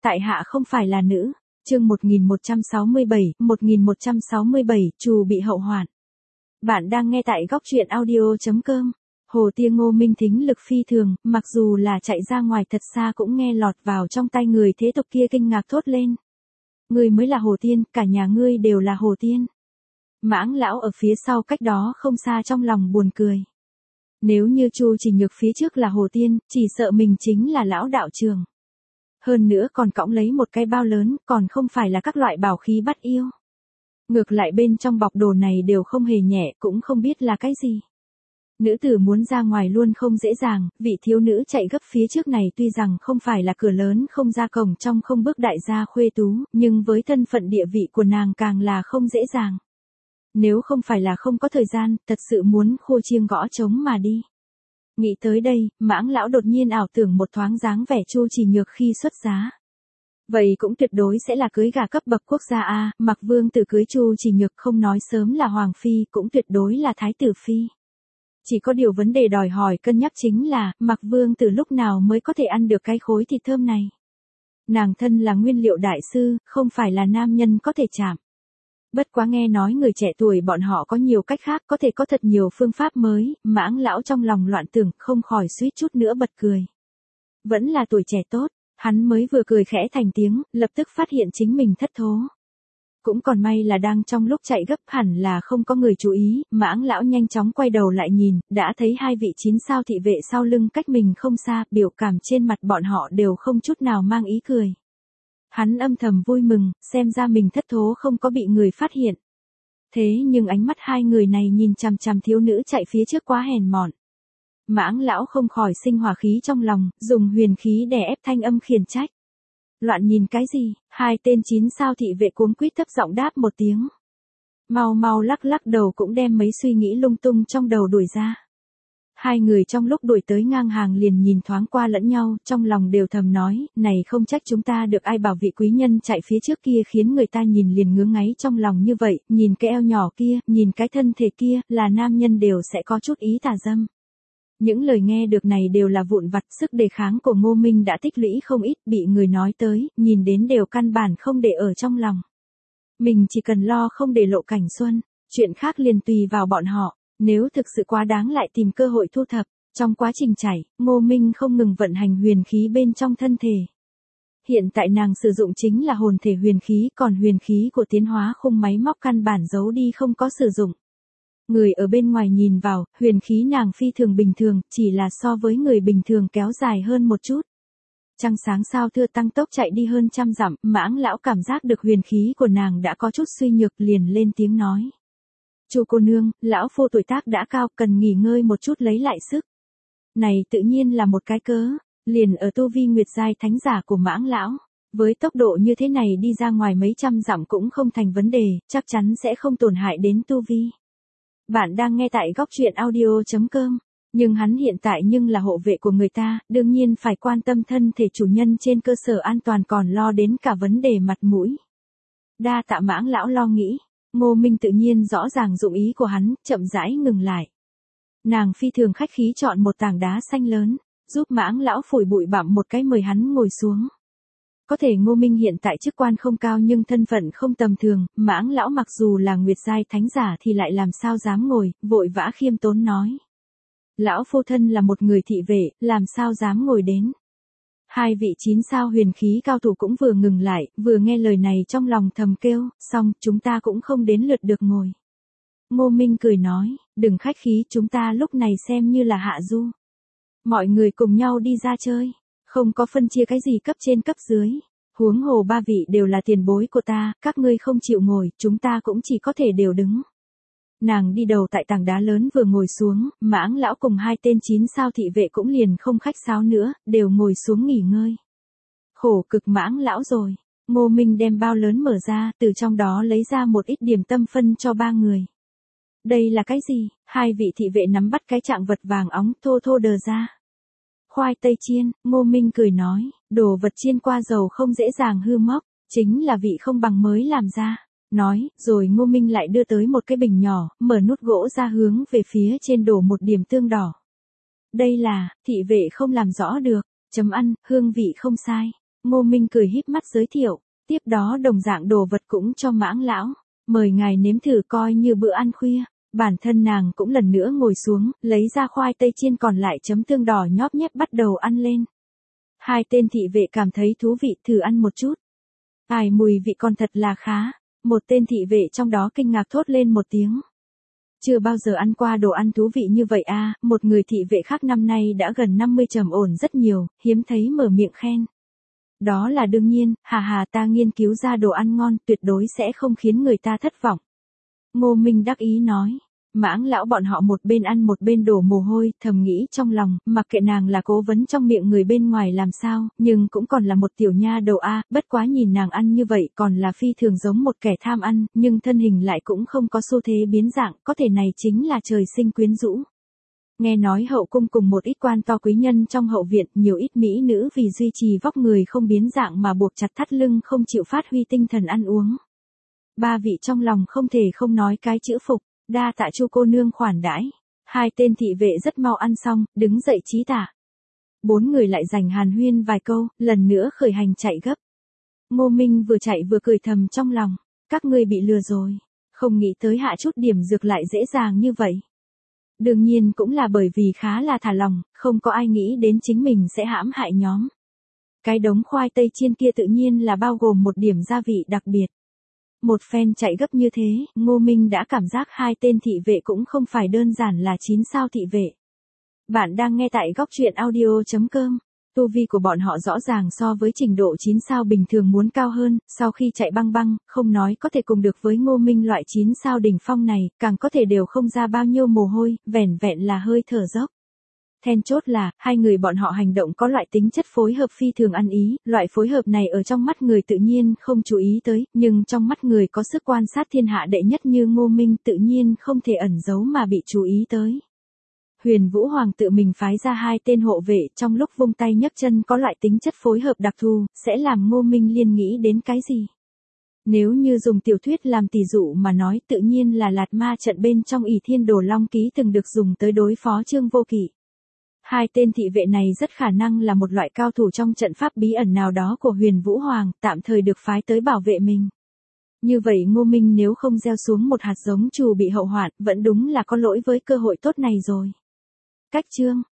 tại hạ không phải là nữ. Chương 1167, Trù bị hậu hoạn. Bạn đang nghe tại góc truyện audio.com. Hồ Tia Ngô Minh thính lực phi thường, mặc dù là chạy ra ngoài thật xa cũng nghe lọt vào trong tai người thế tộc kia kinh ngạc thốt lên. Ngươi mới là Hồ Tiên, cả nhà ngươi đều là Hồ Tiên. Mãng lão ở phía sau cách đó không xa trong lòng buồn cười. Nếu như Chu Chỉ Nhược phía trước là Hồ Tiên, chỉ sợ mình chính là lão đạo trường. Hơn nữa còn cõng lấy một cái bao lớn, còn không phải là các loại bảo khí bắt yêu. Ngược lại bên trong bọc đồ này đều không hề nhẹ, cũng không biết là cái gì. Nữ tử muốn ra ngoài luôn không dễ dàng, vị thiếu nữ chạy gấp phía trước này tuy rằng không phải là cửa lớn không ra cổng trong không bước đại gia khuê tú, nhưng với thân phận địa vị của nàng càng là không dễ dàng. Nếu không phải là không có thời gian, thật sự muốn khô chiêng gõ trống mà đi. Nghĩ tới đây, Mãng lão đột nhiên ảo tưởng một thoáng dáng vẻ Chu Chỉ Nhược khi xuất giá. Vậy cũng tuyệt đối sẽ là cưới gà cấp bậc quốc gia a, Mặc Vương tử cưới Chu Chỉ Nhược không nói sớm là hoàng phi, cũng tuyệt đối là thái tử phi. Chỉ có điều vấn đề đòi hỏi cân nhắc chính là, Mặc Vương tử lúc nào mới có thể ăn được cái khối thịt thơm này. Nàng thân là nguyên liệu đại sư, không phải là nam nhân có thể chạm. Bất quá nghe nói người trẻ tuổi bọn họ có nhiều cách khác, có thể có thật nhiều phương pháp mới, Mãng lão trong lòng loạn tưởng, không khỏi suýt chút nữa bật cười. Vẫn là tuổi trẻ tốt, hắn mới vừa cười khẽ thành tiếng, lập tức phát hiện chính mình thất thố. Cũng còn may là đang trong lúc chạy gấp hẳn là không có người chú ý, Mãng lão nhanh chóng quay đầu lại nhìn, đã thấy hai vị 9 sao thị vệ sau lưng cách mình không xa, biểu cảm trên mặt bọn họ đều không chút nào mang ý cười. Hắn âm thầm vui mừng, xem ra mình thất thố không có bị người phát hiện. Thế nhưng ánh mắt hai người này nhìn chằm chằm thiếu nữ chạy phía trước quá hèn mọn. Mãng lão không khỏi sinh hỏa khí trong lòng, dùng huyền khí đè ép thanh âm khiển trách. Loạn nhìn cái gì? Hai tên 9 sao thị vệ cuống quýt thấp giọng đáp một tiếng. Mau mau lắc lắc đầu cũng đem mấy suy nghĩ lung tung trong đầu đuổi ra. Hai người trong lúc đuổi tới ngang hàng liền nhìn thoáng qua lẫn nhau, trong lòng đều thầm nói, này không trách chúng ta được ai bảo vị quý nhân chạy phía trước kia khiến người ta nhìn liền ngứa ngáy trong lòng như vậy, nhìn cái eo nhỏ kia, nhìn cái thân thể kia, là nam nhân đều sẽ có chút ý tà dâm. Những lời nghe được này đều là vụn vặt, sức đề kháng của Ngô Minh đã tích lũy không ít, bị người nói tới, nhìn đến đều căn bản không để ở trong lòng. Mình chỉ cần lo không để lộ cảnh xuân, chuyện khác liền tùy vào bọn họ. Nếu thực sự quá đáng lại tìm cơ hội thu thập. Trong quá trình chảy, Ngô Minh không ngừng vận hành huyền khí bên trong thân thể. Hiện tại nàng sử dụng chính là hồn thể huyền khí, còn huyền khí của tiến hóa khung máy móc căn bản giấu đi không có sử dụng. Người ở bên ngoài nhìn vào, huyền khí nàng phi thường bình thường, chỉ là so với người bình thường kéo dài hơn một chút. Trăng sáng sao thưa tăng tốc chạy đi hơn 100 dặm, Mãng lão cảm giác được huyền khí của nàng đã có chút suy nhược liền lên tiếng nói. Chu cô nương, lão phu tuổi tác đã cao, cần nghỉ ngơi một chút lấy lại sức. Này tự nhiên là một cái cớ, liền ở tu vi nguyệt giai thánh giả của Mãng lão. Với tốc độ như thế này đi ra ngoài mấy trăm dặm cũng không thành vấn đề, chắc chắn sẽ không tổn hại đến tu vi. Bạn đang nghe tại góc truyện audio.com, nhưng hắn hiện tại nhưng là hộ vệ của người ta, đương nhiên phải quan tâm thân thể chủ nhân trên cơ sở an toàn còn lo đến cả vấn đề mặt mũi. Đa tạ Mãng lão lo nghĩ. Ngô Minh tự nhiên rõ ràng dụng ý của hắn, chậm rãi ngừng lại. Nàng phi thường khách khí chọn một tảng đá xanh lớn, giúp Mãng lão phủi bụi bặm một cái mời hắn ngồi xuống. Có thể Ngô Minh hiện tại chức quan không cao nhưng thân phận không tầm thường, Mãng lão mặc dù là nguyệt giai thánh giả thì lại làm sao dám ngồi, vội vã khiêm tốn nói. Lão phu thân là một người thị vệ, làm sao dám ngồi đến. Hai vị 9 sao huyền khí cao thủ cũng vừa ngừng lại, vừa nghe lời này trong lòng thầm kêu, xong, chúng ta cũng không đến lượt được ngồi. Ngô Minh cười nói, đừng khách khí, chúng ta lúc này xem như là hạ du. Mọi người cùng nhau đi ra chơi, không có phân chia cái gì cấp trên cấp dưới. Huống hồ ba vị đều là tiền bối của ta, các ngươi không chịu ngồi, chúng ta cũng chỉ có thể đều đứng. Nàng đi đầu tại tảng đá lớn vừa ngồi xuống, Mãng lão cùng hai tên 9 sao thị vệ cũng liền không khách sáo nữa, đều ngồi xuống nghỉ ngơi. Khổ cực Mãng lão rồi. Ngô Minh đem bao lớn mở ra, từ trong đó lấy ra một ít điểm tâm phân cho ba người. Đây là cái gì? Hai vị thị vệ nắm bắt cái trạng vật vàng óng thô thô đờ ra. Khoai tây chiên, Ngô Minh cười nói, đồ vật chiên qua dầu không dễ dàng hư mốc, chính là vị không bằng mới làm ra. Nói, rồi Ngô Minh lại đưa tới một cái bình nhỏ, mở nút gỗ ra hướng về phía trên đổ một điểm tương đỏ. Đây là, thị vệ không làm rõ được, chấm ăn, hương vị không sai. Ngô Minh cười híp mắt giới thiệu, tiếp đó đồng dạng đồ vật cũng cho Mãng lão, mời ngài nếm thử coi như bữa ăn khuya. Bản thân nàng cũng lần nữa ngồi xuống, lấy ra khoai tây chiên còn lại chấm tương đỏ nhóp nhép bắt đầu ăn lên. Hai tên thị vệ cảm thấy thú vị thử ăn một chút. Ai mùi vị còn thật là khá, một tên thị vệ trong đó kinh ngạc thốt lên một tiếng. Chưa bao giờ ăn qua đồ ăn thú vị như vậy à, một người thị vệ khác năm nay đã gần 50 trầm ổn rất nhiều, hiếm thấy mở miệng khen. Đó là đương nhiên, hà ta nghiên cứu ra đồ ăn ngon tuyệt đối sẽ không khiến người ta thất vọng. Ngô Minh đắc ý nói. Mãng lão bọn họ một bên ăn một bên đổ mồ hôi, thầm nghĩ trong lòng, mặc kệ nàng là cố vấn trong miệng người bên ngoài làm sao, nhưng cũng còn là một tiểu nha đầu a, bất quá nhìn nàng ăn như vậy còn là phi thường giống một kẻ tham ăn, nhưng thân hình lại cũng không có xu thế biến dạng, có thể này chính là trời sinh quyến rũ. Nghe nói hậu cung cùng một ít quan to quý nhân trong hậu viện, nhiều ít mỹ nữ vì duy trì vóc người không biến dạng mà buộc chặt thắt lưng không chịu phát huy tinh thần ăn uống. Ba vị trong lòng không thể không nói cái chữ phục. Đa tạ Chu cô nương khoản đãi. Hai tên thị vệ rất mau ăn xong, đứng dậy chí tạ. Bốn người lại dành hàn huyên vài câu, lần nữa khởi hành chạy gấp. Ngô Minh vừa chạy vừa cười thầm trong lòng, các ngươi bị lừa rồi, không nghĩ tới hạ chút điểm dược lại dễ dàng như vậy. Đương nhiên cũng là bởi vì khá là thả lòng, không có ai nghĩ đến chính mình sẽ hãm hại nhóm. Cái đống khoai tây chiên kia tự nhiên là bao gồm một điểm gia vị đặc biệt. Một phen chạy gấp như thế, Ngô Minh đã cảm giác hai tên thị vệ cũng không phải đơn giản là 9 sao thị vệ. Bạn đang nghe tại góc truyện audio.com. Tu vi của bọn họ rõ ràng so với trình độ 9 sao bình thường muốn cao hơn, sau khi chạy băng băng, không nói có thể cùng được với Ngô Minh loại 9 sao đỉnh phong này, càng có thể đều không ra bao nhiêu mồ hôi, vẻn vẹn là hơi thở dốc. Then chốt là, hai người bọn họ hành động có loại tính chất phối hợp phi thường ăn ý, loại phối hợp này ở trong mắt người tự nhiên không chú ý tới, nhưng trong mắt người có sức quan sát thiên hạ đệ nhất như Ngô Minh tự nhiên không thể ẩn giấu mà bị chú ý tới. Huyền Vũ Hoàng tự mình phái ra hai tên hộ vệ trong lúc vung tay nhấc chân có loại tính chất phối hợp đặc thù, sẽ làm Ngô Minh liên nghĩ đến cái gì? Nếu như dùng tiểu thuyết làm tỷ dụ mà nói tự nhiên là Lạt Ma trận bên trong Ỷ Thiên Đồ Long Ký từng được dùng tới đối phó Trương Vô Kỵ. Hai tên thị vệ này rất khả năng là một loại cao thủ trong trận pháp bí ẩn nào đó của Huyền Vũ Hoàng, tạm thời được phái tới bảo vệ mình. Như vậy Ngô Minh nếu không gieo xuống một hạt giống trù bị hậu hoạn, vẫn đúng là có lỗi với cơ hội tốt này rồi. Cách chương